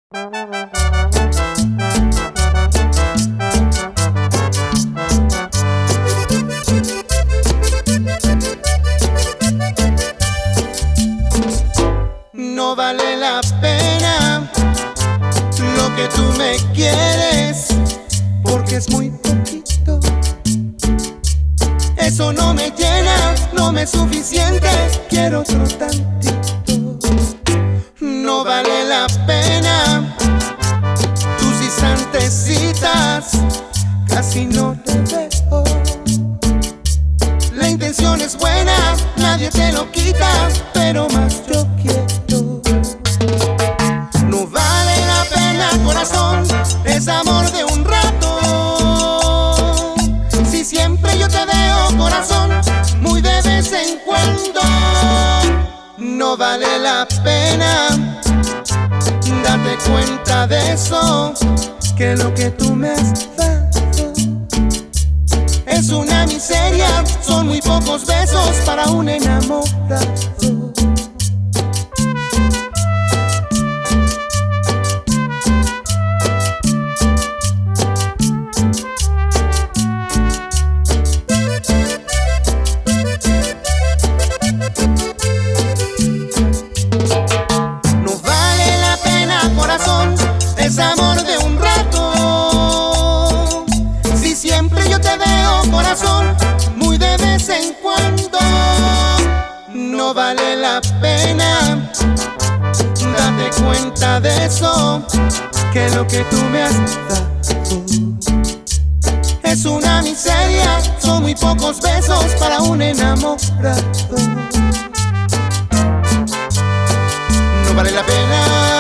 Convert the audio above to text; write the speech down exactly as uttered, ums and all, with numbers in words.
No vale la pena lo que tú me quieres, porque es muy poquito. Eso no me llena, no me es suficiente, quiero otro tantito. No vale la pena tus instantes citas, casi no te veo. La intención es buena, nadie te lo quita, pero más yo quiero. No vale la pena, corazón, es amor de un rato. Si siempre yo te veo, corazón, muy de vez en cuando. No vale la pena, date cuenta de eso, que lo que tú me has dado es una miseria, son muy pocos besos para un enamorado. No vale la pena, corazón, es amor de un rato. Si siempre yo te veo, corazón, muy de vez en cuando. No vale la pena, date cuenta de eso, que lo que tú me has dado es una miseria, son muy pocos besos para un enamorado. No vale la pena.